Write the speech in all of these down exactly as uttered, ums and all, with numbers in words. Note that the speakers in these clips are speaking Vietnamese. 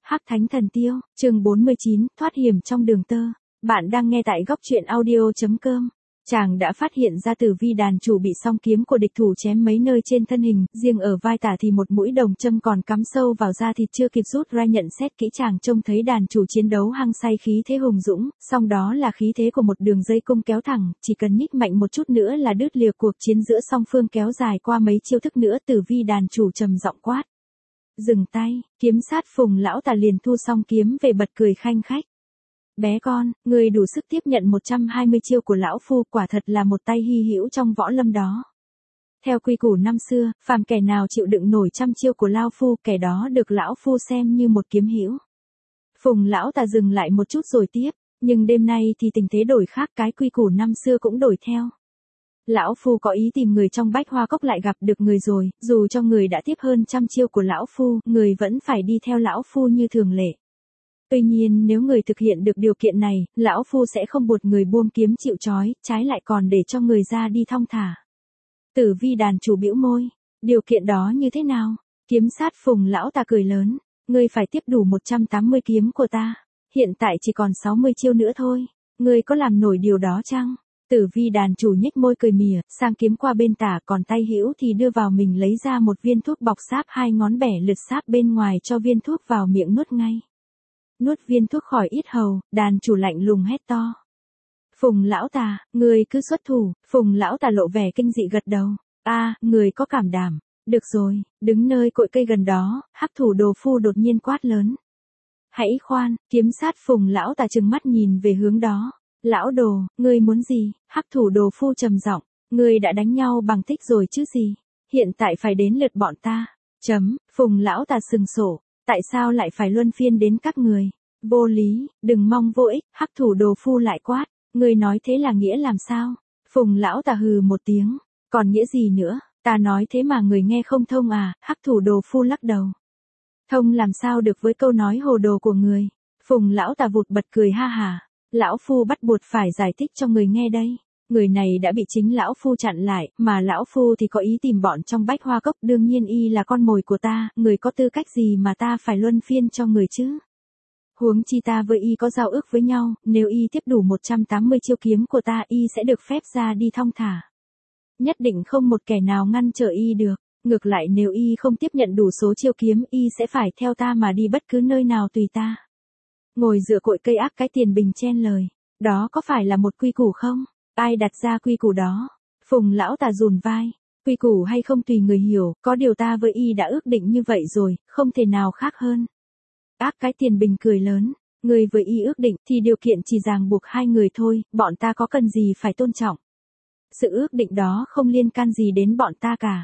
Hắc Thánh Thần Tiêu, chương bốn mươi chín, thoát hiểm trong đường tơ. Bạn đang nghe tại góc truyện audio.com. Chàng đã phát hiện ra tử vi đàn chủ bị song kiếm của địch thủ chém mấy nơi trên thân hình, riêng ở vai tả thì một mũi đồng châm còn cắm sâu vào da thịt chưa kịp rút ra. Nhận xét kỹ chàng trông thấy đàn chủ chiến đấu hăng say, khí thế hùng dũng, song đó là khí thế của một đường dây cung kéo thẳng, chỉ cần nhích mạnh một chút nữa là đứt lìa. Cuộc chiến giữa song phương kéo dài qua mấy chiêu thức nữa, tử vi đàn chủ trầm giọng quát: "Dừng tay!" Kiếm sát Phùng lão tà liền thu xong kiếm về bật cười khanh khách: "Bé con, người đủ sức tiếp nhận một trăm hai mươi chiêu của lão phu, quả thật là một tay hy hữu trong võ lâm đó. Theo quy củ năm xưa, phàm kẻ nào chịu đựng nổi trăm chiêu của lão phu, kẻ đó được lão phu xem như một kiếm hữu." Phùng lão tà dừng lại một chút rồi tiếp: "Nhưng đêm nay thì tình thế đổi khác, cái quy củ năm xưa cũng đổi theo. Lão phu có ý tìm người trong Bách Hoa Cốc, lại gặp được người rồi, dù cho người đã tiếp hơn trăm chiêu của lão phu, người vẫn phải đi theo lão phu như thường lệ. Tuy nhiên nếu người thực hiện được điều kiện này, lão phu sẽ không buộc người buông kiếm chịu trói, trái lại còn để cho người ra đi thong thả." Tử vi đàn chủ bĩu môi: "Điều kiện đó như thế nào?" Kiếm sát Phùng lão ta cười lớn: "Ngươi phải tiếp đủ một trăm tám mươi kiếm của ta. Hiện tại chỉ còn sáu mươi chiêu nữa thôi. Ngươi có làm nổi điều đó chăng?" Tử vi đàn chủ nhếch môi cười mỉa, sang kiếm qua bên tả, còn tay hữu thì đưa vào mình lấy ra một viên thuốc bọc sáp, hai ngón bẻ lượt sáp bên ngoài, cho viên thuốc vào miệng nuốt ngay. Nuốt viên thuốc khỏi yết hầu, đàn chủ lạnh lùng hét to: "Phùng lão tà, người cứ xuất thủ." Phùng lão tà lộ vẻ kinh dị gật đầu: "A, à, người có cảm đảm." "Được rồi." Đứng nơi cội cây gần đó, Hắc thủ đồ phu đột nhiên quát lớn: "Hãy khoan!" Kiếm sát Phùng lão tà trừng mắt nhìn về hướng đó: "Lão đồ, ngươi muốn gì?" Hắc thủ đồ phu trầm giọng: "Ngươi đã đánh nhau bằng thích rồi chứ gì, hiện tại phải đến lượt bọn ta." Chấm. Phùng lão tà sừng sổ: "Tại sao lại phải luân phiên đến các người? Vô lý, đừng mong vô ích." Hắc thủ đồ phu lại quát: "Ngươi nói thế là nghĩa làm sao?" Phùng lão tà hừ một tiếng: "Còn nghĩa gì nữa, ta nói thế mà người nghe không thông à?" Hắc thủ đồ phu lắc đầu: "Thông làm sao được với câu nói hồ đồ của người." Phùng lão tà vụt bật cười ha hả: "Lão phu bắt buộc phải giải thích cho người nghe đây. Người này đã bị chính lão phu chặn lại, mà lão phu thì có ý tìm bọn trong Bách Hoa Cốc, đương nhiên y là con mồi của ta, người có tư cách gì mà ta phải luân phiên cho người chứ? Huống chi ta với y có giao ước với nhau, nếu y tiếp đủ một trăm tám mươi chiêu kiếm của ta, y sẽ được phép ra đi thong thả. Nhất định không một kẻ nào ngăn trở y được. Ngược lại nếu y không tiếp nhận đủ số chiêu kiếm, y sẽ phải theo ta mà đi bất cứ nơi nào tùy ta." Ngồi dựa cội cây ác cái tiền bình chen lời: "Đó có phải là một quy củ không? Ai đặt ra quy củ đó?" Phùng lão tà rùn vai: "Quy củ hay không tùy người hiểu, có điều ta với y đã ước định như vậy rồi, không thể nào khác hơn." Ác cái tiền bình cười lớn: "Người với y ước định thì điều kiện chỉ ràng buộc hai người thôi, bọn ta có cần gì phải tôn trọng? Sự ước định đó không liên can gì đến bọn ta cả.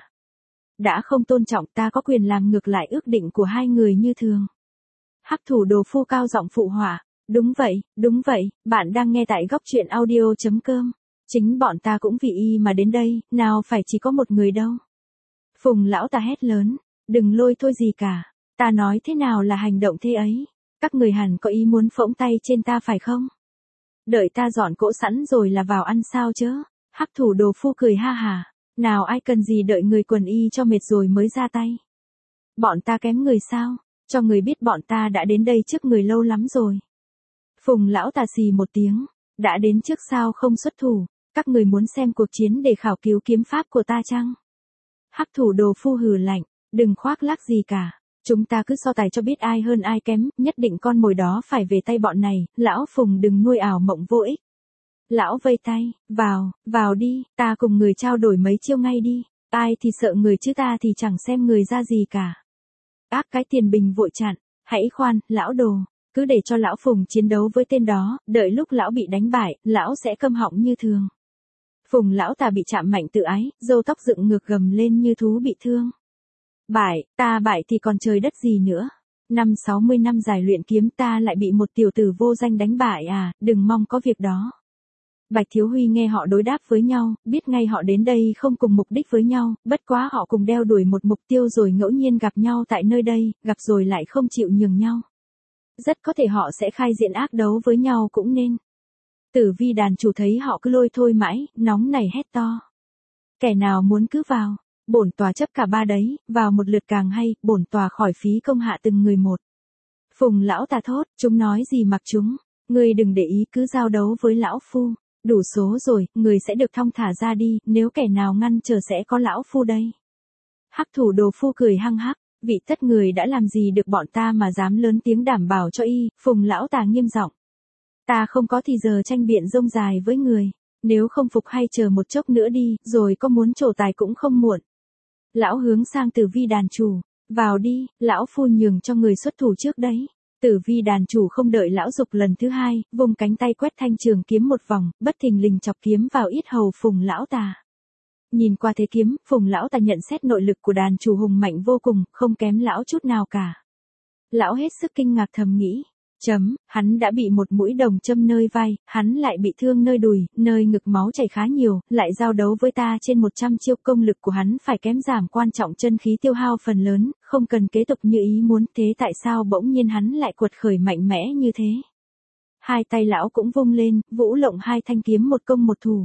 Đã không tôn trọng, ta có quyền làm ngược lại ước định của hai người như thường." Hắc thủ đồ phu cao giọng phụ họa: "Đúng vậy, đúng vậy, bạn đang nghe tại góc truyện audio.com. Chính bọn ta cũng vì y mà đến đây, nào phải chỉ có một người đâu." Phùng lão ta hét lớn: "Đừng lôi thôi gì cả. Ta nói thế nào là hành động thế ấy. Các người hẳn có ý muốn phỗng tay trên ta phải không? Đợi ta dọn cỗ sẵn rồi là vào ăn sao chớ?" Hắc thủ đồ phu cười ha hả: "Nào ai cần gì đợi người quần y cho mệt rồi mới ra tay. Bọn ta kém người sao? Cho người biết bọn ta đã đến đây trước người lâu lắm rồi." Phùng lão tà xì một tiếng: "Đã đến trước sao không xuất thủ? Các người muốn xem cuộc chiến để khảo cứu kiếm pháp của ta chăng?" Hắc thủ đồ phu hừ lạnh: "Đừng khoác lác gì cả. Chúng ta cứ so tài cho biết ai hơn ai kém, nhất định con mồi đó phải về tay bọn này, lão Phùng đừng nuôi ảo mộng vô ích. Lão vây tay, vào, vào đi, ta cùng người trao đổi mấy chiêu ngay đi. Ai thì sợ người chứ ta thì chẳng xem người ra gì cả." Ác cái tiền bình vội chặn: "Hãy khoan, lão đồ, cứ để cho lão Phùng chiến đấu với tên đó, đợi lúc lão bị đánh bại, lão sẽ câm họng như thường." Phùng lão tà bị chạm mạnh tự ái, râu tóc dựng ngược gầm lên như thú bị thương: "Bại, ta bại thì còn trời đất gì nữa. Năm sáu mươi năm dài luyện kiếm ta lại bị một tiểu tử vô danh đánh bại à, đừng mong có việc đó." Bạch Thiếu Huy nghe họ đối đáp với nhau, biết ngay họ đến đây không cùng mục đích với nhau, bất quá họ cùng đeo đuổi một mục tiêu rồi ngẫu nhiên gặp nhau tại nơi đây, gặp rồi lại không chịu nhường nhau. Rất có thể họ sẽ khai diện ác đấu với nhau cũng nên. Tử vi đàn chủ thấy họ cứ lôi thôi mãi, nóng nảy hét to: "Kẻ nào muốn cứ vào, bổn tòa chấp cả ba đấy, vào một lượt càng hay, bổn tòa khỏi phí công hạ từng người một." Phùng lão tà thốt, chúng nói gì mặc chúng, ngươi đừng để ý cứ giao đấu với lão phu, đủ số rồi, người sẽ được thong thả ra đi, nếu kẻ nào ngăn trở sẽ có lão phu đây. Hắc thủ đồ phu cười hăng hắc, vị tất người đã làm gì được bọn ta mà dám lớn tiếng đảm bảo cho y, Phùng lão tà nghiêm giọng. Ta không có thì giờ tranh biện rông dài với người, nếu không phục hay chờ một chốc nữa đi, rồi có muốn trổ tài cũng không muộn. Lão hướng sang Tử Vi đàn chủ, vào đi, lão phu nhường cho người xuất thủ trước đấy. Tử Vi đàn chủ không đợi lão dục lần thứ hai, vùng cánh tay quét thanh trường kiếm một vòng, bất thình lình chọc kiếm vào yết hầu Phùng lão tà. Nhìn qua thế kiếm, Phùng lão tà nhận xét nội lực của đàn chủ hùng mạnh vô cùng, không kém lão chút nào cả. Lão hết sức kinh ngạc thầm nghĩ, chấm, hắn đã bị một mũi đồng châm nơi vai, hắn lại bị thương nơi đùi, nơi ngực máu chảy khá nhiều, lại giao đấu với ta trên một trăm chiêu, công lực của hắn phải kém giảm quan trọng, chân khí tiêu hao phần lớn, không cần kế tục như ý muốn, thế tại sao bỗng nhiên hắn lại quật khởi mạnh mẽ như thế? Hai tay lão cũng vung lên, vũ lộng hai thanh kiếm một công một thủ.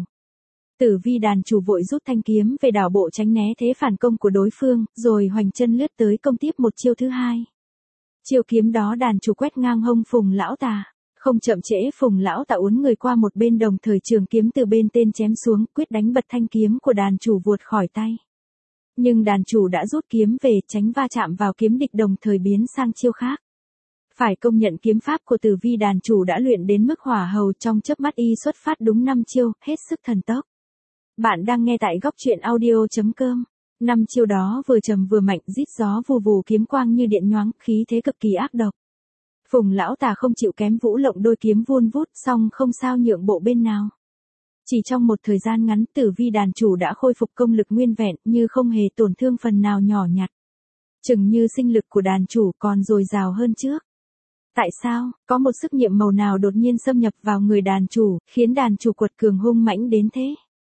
Tử Vi đàn chủ vội rút thanh kiếm về đảo bộ tránh né thế phản công của đối phương, rồi hoành chân lướt tới công tiếp một chiêu thứ hai. Chiêu kiếm đó đàn chủ quét ngang hông Phùng lão tà, không chậm trễ Phùng lão tà uốn người qua một bên, đồng thời trường kiếm từ bên tên chém xuống, quyết đánh bật thanh kiếm của đàn chủ vuột khỏi tay. Nhưng đàn chủ đã rút kiếm về, tránh va chạm vào kiếm địch, đồng thời biến sang chiêu khác. Phải công nhận kiếm pháp của Tử Vi đàn chủ đã luyện đến mức hỏa hầu, trong chớp mắt y xuất phát đúng năm chiêu, hết sức thần tốc. Bạn đang nghe tại góc truyện audio chấm com. Năm chiêu đó vừa trầm vừa mạnh, rít gió vù vù, kiếm quang như điện nhoáng, khí thế cực kỳ ác độc. Phùng lão tà không chịu kém, vũ lộng đôi kiếm vun vút, song không sao nhượng bộ bên nào. Chỉ trong một thời gian ngắn, Tử Vi đàn chủ đã khôi phục công lực nguyên vẹn, như không hề tổn thương phần nào nhỏ nhặt. Chừng như sinh lực của đàn chủ còn dồi dào hơn trước. Tại sao, có một sức nhiệm màu nào đột nhiên xâm nhập vào người đàn chủ, khiến đàn chủ quật cường hung mãnh đến thế?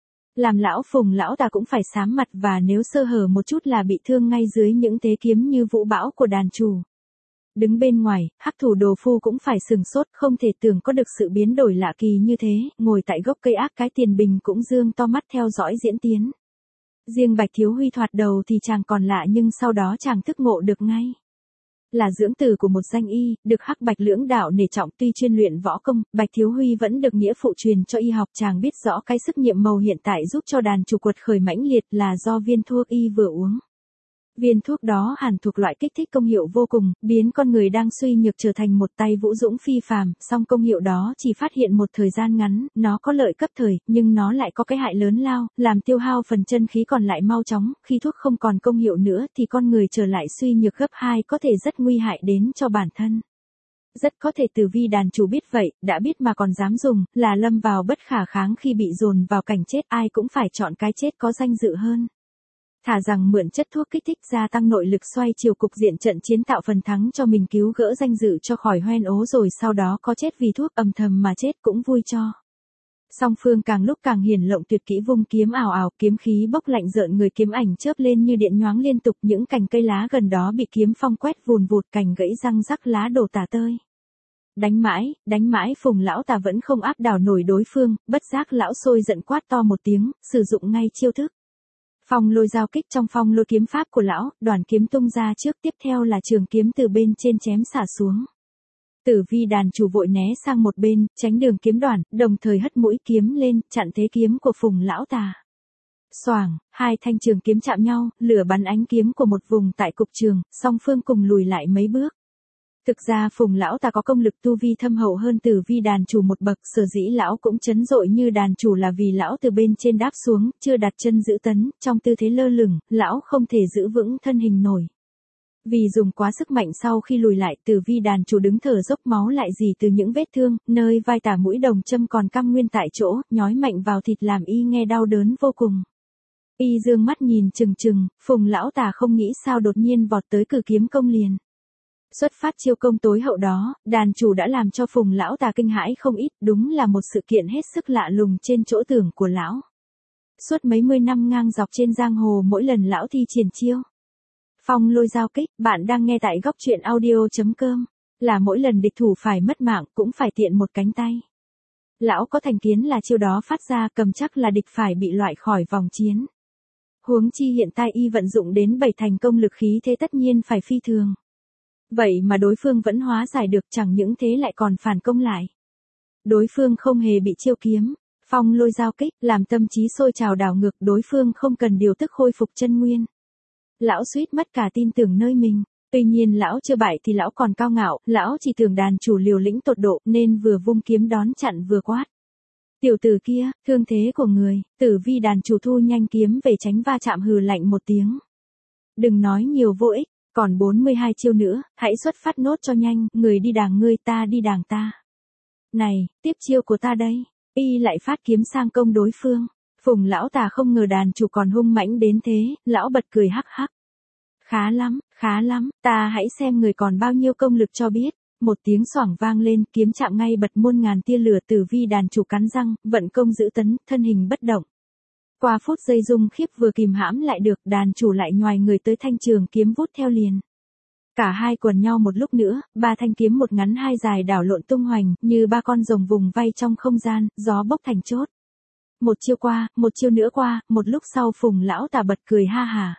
Làm lão Phùng lão tà cũng phải sám mặt, và nếu sơ hở một chút là bị thương ngay dưới những thế kiếm như vũ bão của đàn chủ. Đứng bên ngoài, hắc thủ đồ phu cũng phải sừng sốt, không thể tưởng có được sự biến đổi lạ kỳ như thế, ngồi tại gốc cây ác cái tiền bình cũng dương to mắt theo dõi diễn tiến. Riêng Bạch Thiếu Huy thoạt đầu thì chàng còn lạ, nhưng sau đó chàng thức ngộ được ngay. Là dưỡng tử của một danh y, được Hắc Bạch lưỡng đạo nể trọng, tuy chuyên luyện võ công, Bạch Thiếu Huy vẫn được nghĩa phụ truyền cho y học. Chàng biết rõ cái sức nhiệm màu hiện tại giúp cho đàn chủ quật khởi mãnh liệt là do viên thuốc y vừa uống. Viên thuốc đó hẳn thuộc loại kích thích công hiệu vô cùng, biến con người đang suy nhược trở thành một tay vũ dũng phi phàm, song công hiệu đó chỉ phát hiện một thời gian ngắn, nó có lợi cấp thời, nhưng nó lại có cái hại lớn lao, làm tiêu hao phần chân khí còn lại mau chóng, khi thuốc không còn công hiệu nữa thì con người trở lại suy nhược gấp hai, có thể rất nguy hại đến cho bản thân. Rất có thể Tử Vi đàn chủ biết vậy, đã biết mà còn dám dùng, là lâm vào bất khả kháng, khi bị dồn vào cảnh chết ai cũng phải chọn cái chết có danh dự hơn. Thà rằng mượn chất thuốc kích thích gia tăng nội lực, xoay chiều cục diện trận chiến, tạo phần thắng cho mình, cứu gỡ danh dự cho khỏi hoen ố, rồi sau đó có chết vì thuốc, âm thầm mà chết cũng vui cho. Song phương càng lúc càng hiển lộng tuyệt kỹ, vung kiếm ảo ảo, kiếm khí bốc lạnh rợn người, kiếm ảnh chớp lên như điện nhoáng liên tục, những cành cây lá gần đó bị kiếm phong quét vùn vụt, cành gãy răng rắc, lá đổ tả tơi. Đánh mãi, đánh mãi Phùng lão tà vẫn không áp đảo nổi đối phương, bất giác lão sôi giận quát to một tiếng, sử dụng ngay chiêu thức phong lôi giao kích. Trong phong lôi kiếm pháp của lão, đoàn kiếm tung ra trước, tiếp theo là trường kiếm từ bên trên chém xả xuống. Tử Vi đàn chủ vội né sang một bên, tránh đường kiếm đoàn, đồng thời hất mũi kiếm lên, chặn thế kiếm của Phùng lão tà. Xoảng, hai thanh trường kiếm chạm nhau, lửa bắn ánh kiếm của một vùng tại cục trường, song phương cùng lùi lại mấy bước. Thực ra Phùng lão tà có công lực tu vi thâm hậu hơn Tử Vi đàn chủ một bậc, sở dĩ lão cũng chấn dội như đàn chủ là vì lão từ bên trên đáp xuống, chưa đặt chân giữ tấn, trong tư thế lơ lửng, lão không thể giữ vững thân hình nổi. Vì dùng quá sức mạnh, sau khi lùi lại, Tử Vi đàn chủ đứng thở dốc, máu lại rỉ từ những vết thương, nơi vai tả mũi đồng châm còn căng nguyên tại chỗ, nhói mạnh vào thịt làm y nghe đau đớn vô cùng. Y dương mắt nhìn chừng chừng, Phùng lão tà không nghĩ sao đột nhiên vọt tới cử kiếm công liền. Xuất phát chiêu công tối hậu đó, đàn chủ đã làm cho Phùng lão tà kinh hãi không ít, đúng là một sự kiện hết sức lạ lùng trên chỗ tưởng của lão. Suốt mấy mươi năm ngang dọc trên giang hồ, mỗi lần lão thi triển chiêu phong lôi giao kích, bạn đang nghe tại góc truyện audio chấm com, là mỗi lần địch thủ phải mất mạng cũng phải tiện một cánh tay. Lão có thành kiến là chiêu đó phát ra cầm chắc là địch phải bị loại khỏi vòng chiến. Huống chi hiện tại y vận dụng đến bảy thành công lực, khí thế tất nhiên phải phi thường. Vậy mà đối phương vẫn hóa giải được, chẳng những thế lại còn phản công lại. Đối phương không hề bị chiêu kiếm, phong lôi giao kích, làm tâm trí sôi trào đảo ngược, đối phương không cần điều tức khôi phục chân nguyên. Lão suýt mất cả tin tưởng nơi mình. Tuy nhiên lão chưa bại thì lão còn cao ngạo, lão chỉ tưởng đàn chủ liều lĩnh tột độ nên vừa vung kiếm đón chặn vừa quát. Tiểu tử kia, thương thế của người, Tử Vi đàn chủ thu nhanh kiếm về tránh va chạm, hừ lạnh một tiếng. Đừng nói nhiều vô ích, còn bốn mươi hai chiêu nữa, hãy xuất phát nốt cho nhanh, người đi đàng ngươi, ta đi đàng ta. Này, tiếp chiêu của ta đây, y lại phát kiếm sang công đối phương. Phùng lão tà không ngờ đàn chủ còn hung mãnh đến thế, lão bật cười hắc hắc. Khá lắm, khá lắm, ta hãy xem người còn bao nhiêu công lực cho biết. Một tiếng xoảng vang lên, kiếm chạm ngay bật muôn ngàn tia lửa, Tử Vi đàn chủ cắn răng, vận công giữ tấn, thân hình bất động. Qua phút giây rung khiếp vừa kìm hãm lại được, đàn chủ lại nhoài người tới thanh trường kiếm vút theo liền. Cả hai quần nhau một lúc nữa, ba thanh kiếm một ngắn hai dài đảo lộn tung hoành, như ba con rồng vùng vây trong không gian, gió bốc thành chốt. Một chiêu qua, một chiêu nữa qua, một lúc sau Phùng lão tà bật cười ha hả.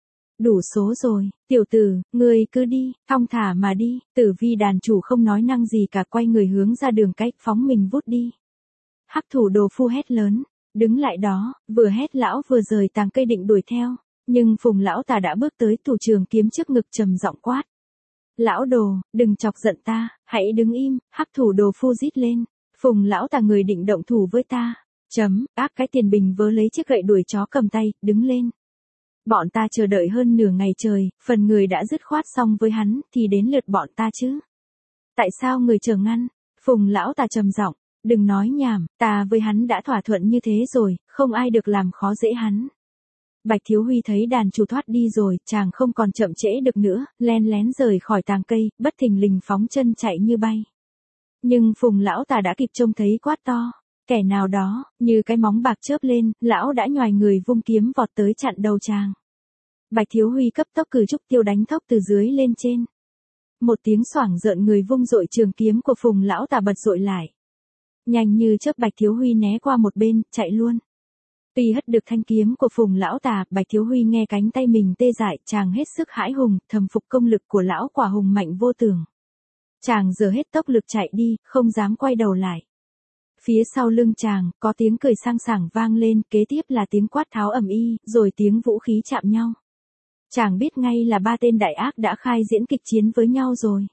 Đủ số rồi, tiểu tử, ngươi cứ đi, thong thả mà đi. Tử Vi đàn chủ không nói năng gì cả, quay người hướng ra đường cách, phóng mình vút đi. Hắc thủ đồ phu hét lớn, đứng lại đó, vừa hét lão vừa rời tàng cây định đuổi theo, nhưng Phùng lão tà đã bước tới, thủ trường kiếm trước ngực trầm giọng quát. Lão đồ, đừng chọc giận ta, hãy đứng im. Hắc thủ đồ phu rít lên. Phùng lão tà người định động thủ với ta. Chấm, ác cái tiền bình vớ lấy chiếc gậy đuổi chó cầm tay, đứng lên. Bọn ta chờ đợi hơn nửa ngày trời, phần người đã dứt khoát xong với hắn, thì đến lượt bọn ta chứ. Tại sao người chờ ngăn? Phùng lão tà trầm giọng, đừng nói nhảm, ta với hắn đã thỏa thuận như thế rồi, không ai được làm khó dễ hắn. Bạch Thiếu Huy thấy đàn chủ thoát đi rồi, chàng không còn chậm trễ được nữa, len lén rời khỏi tàng cây, bất thình lình phóng chân chạy như bay. Nhưng Phùng lão tà đã kịp trông thấy quát to. Kẻ nào đó, như cái móng bạc chớp lên, lão đã nhoài người vung kiếm vọt tới chặn đầu chàng. Bạch Thiếu Huy cấp tốc cử trúc tiêu đánh thốc từ dưới lên trên. Một tiếng xoảng rợn người vung dội trường kiếm của Phùng lão tà bật dội lại. Nhanh như chớp Bạch Thiếu Huy né qua một bên, chạy luôn. Tuy hất được thanh kiếm của Phùng lão tà, Bạch Thiếu Huy nghe cánh tay mình tê dại, chàng hết sức hãi hùng, thầm phục công lực của lão quả hùng mạnh vô tưởng. Chàng giờ hết tốc lực chạy đi, không dám quay đầu lại. Phía sau lưng chàng, có tiếng cười sang sảng vang lên, kế tiếp là tiếng quát tháo ầm ĩ, rồi tiếng vũ khí chạm nhau. Chàng biết ngay là ba tên đại ác đã khai diễn kịch chiến với nhau rồi.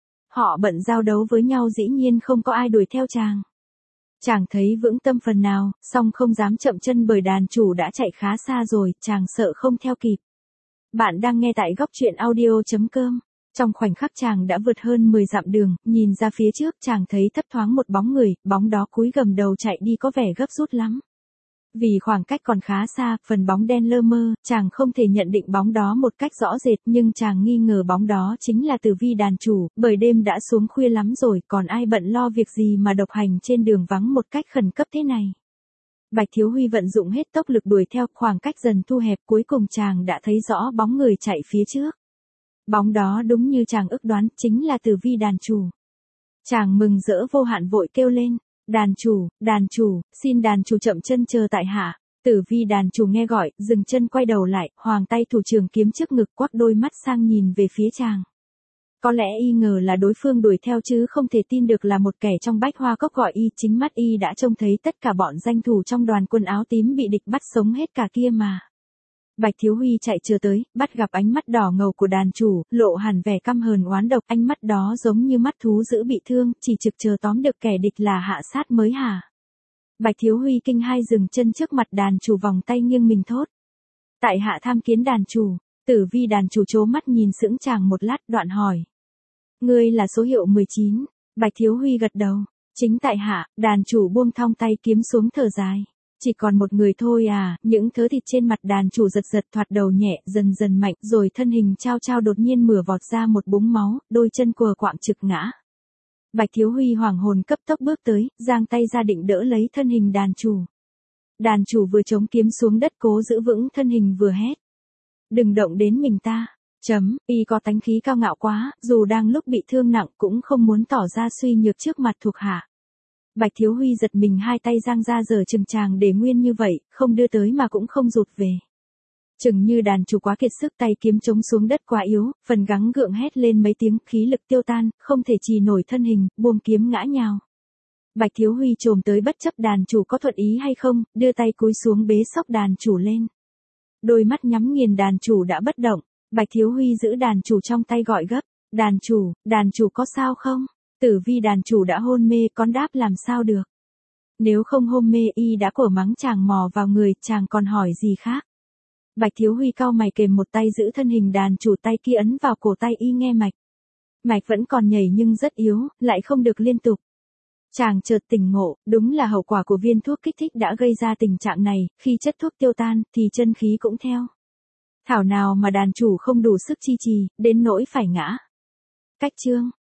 Họ bận giao đấu với nhau, dĩ nhiên không có ai đuổi theo chàng. Chàng thấy vững tâm phần nào, song không dám chậm chân bởi đàn chủ đã chạy khá xa rồi, chàng sợ không theo kịp. Bạn đang nghe tại góc truyện audio chấm com. Trong khoảnh khắc chàng đã vượt hơn mười dặm đường, nhìn ra phía trước chàng thấy thấp thoáng một bóng người, bóng đó cúi gầm đầu chạy đi có vẻ gấp rút lắm. Vì khoảng cách còn khá xa, phần bóng đen lơ mơ, chàng không thể nhận định bóng đó một cách rõ rệt, nhưng chàng nghi ngờ bóng đó chính là Tử Vi đàn chủ, bởi đêm đã xuống khuya lắm rồi, còn ai bận lo việc gì mà độc hành trên đường vắng một cách khẩn cấp thế này. Bạch Thiếu Huy vận dụng hết tốc lực đuổi theo, khoảng cách dần thu hẹp, cuối cùng chàng đã thấy rõ bóng người chạy phía trước. Bóng đó đúng như chàng ước đoán, chính là Tử Vi đàn chủ. Chàng mừng rỡ vô hạn vội kêu lên, đàn chủ, đàn chủ, xin đàn chủ chậm chân chờ tại hạ. Tử Vi đàn chủ nghe gọi, dừng chân quay đầu lại, hoàng tay thủ trường kiếm trước ngực, quắc đôi mắt sang nhìn về phía chàng. Có lẽ y ngờ là đối phương đuổi theo chứ không thể tin được là một kẻ trong Bách Hoa Cốc gọi y, chính mắt y đã trông thấy tất cả bọn danh thủ trong đoàn quân áo tím bị địch bắt sống hết cả kia mà. Bạch Thiếu Huy chạy chưa tới, bắt gặp ánh mắt đỏ ngầu của đàn chủ, lộ hẳn vẻ căm hờn oán độc, ánh mắt đó giống như mắt thú dữ bị thương, chỉ trực chờ tóm được kẻ địch là hạ sát mới hả. Bạch Thiếu Huy kinh hai dừng chân trước mặt đàn chủ, vòng tay nghiêng mình thốt. Tại hạ tham kiến đàn chủ. Tử Vi đàn chủ trố mắt nhìn sững chàng một lát, đoạn hỏi. Ngươi là số hiệu mười chín, Bạch Thiếu Huy gật đầu. Chính tại hạ. Đàn chủ buông thong tay kiếm xuống thở dài. Chỉ còn một người thôi à, những thớ thịt trên mặt đàn chủ giật giật, thoạt đầu nhẹ, dần dần mạnh, rồi thân hình trao trao đột nhiên mửa vọt ra một búng máu, đôi chân quờ quạng trực ngã. Bạch Thiếu Huy hoàng hồn cấp tốc bước tới, giang tay ra định đỡ lấy thân hình đàn chủ. Đàn chủ vừa chống kiếm xuống đất cố giữ vững thân hình vừa hét. Đừng động đến mình ta. Chấm, y có tánh khí cao ngạo quá, dù đang lúc bị thương nặng cũng không muốn tỏ ra suy nhược trước mặt thuộc hạ. Bạch Thiếu Huy giật mình, hai tay giang ra giờ chừng chàng để nguyên như vậy, không đưa tới mà cũng không rụt về. Chừng như đàn chủ quá kiệt sức, tay kiếm chống xuống đất quá yếu, phần gắng gượng hét lên mấy tiếng, khí lực tiêu tan, không thể trì nổi thân hình, buông kiếm ngã nhào. Bạch Thiếu Huy trồm tới bất chấp đàn chủ có thuận ý hay không, đưa tay cúi xuống bế xốc đàn chủ lên. Đôi mắt nhắm nghiền đàn chủ đã bất động, Bạch Thiếu Huy giữ đàn chủ trong tay gọi gấp, đàn chủ, đàn chủ có sao không? Tử vi đàn chủ đã hôn mê, con đáp làm sao được. Nếu không hôn mê y đã cổ mắng chàng mò vào người, chàng còn hỏi gì khác. Bạch Thiếu Huy cau mày kềm một tay giữ thân hình đàn chủ, tay kia ấn vào cổ tay y nghe mạch. Mạch vẫn còn nhảy nhưng rất yếu, lại không được liên tục. Chàng chợt tỉnh ngộ, đúng là hậu quả của viên thuốc kích thích đã gây ra tình trạng này, khi chất thuốc tiêu tan, thì chân khí cũng theo. Thảo nào mà đàn chủ không đủ sức chi trì, đến nỗi phải ngã. Cách chương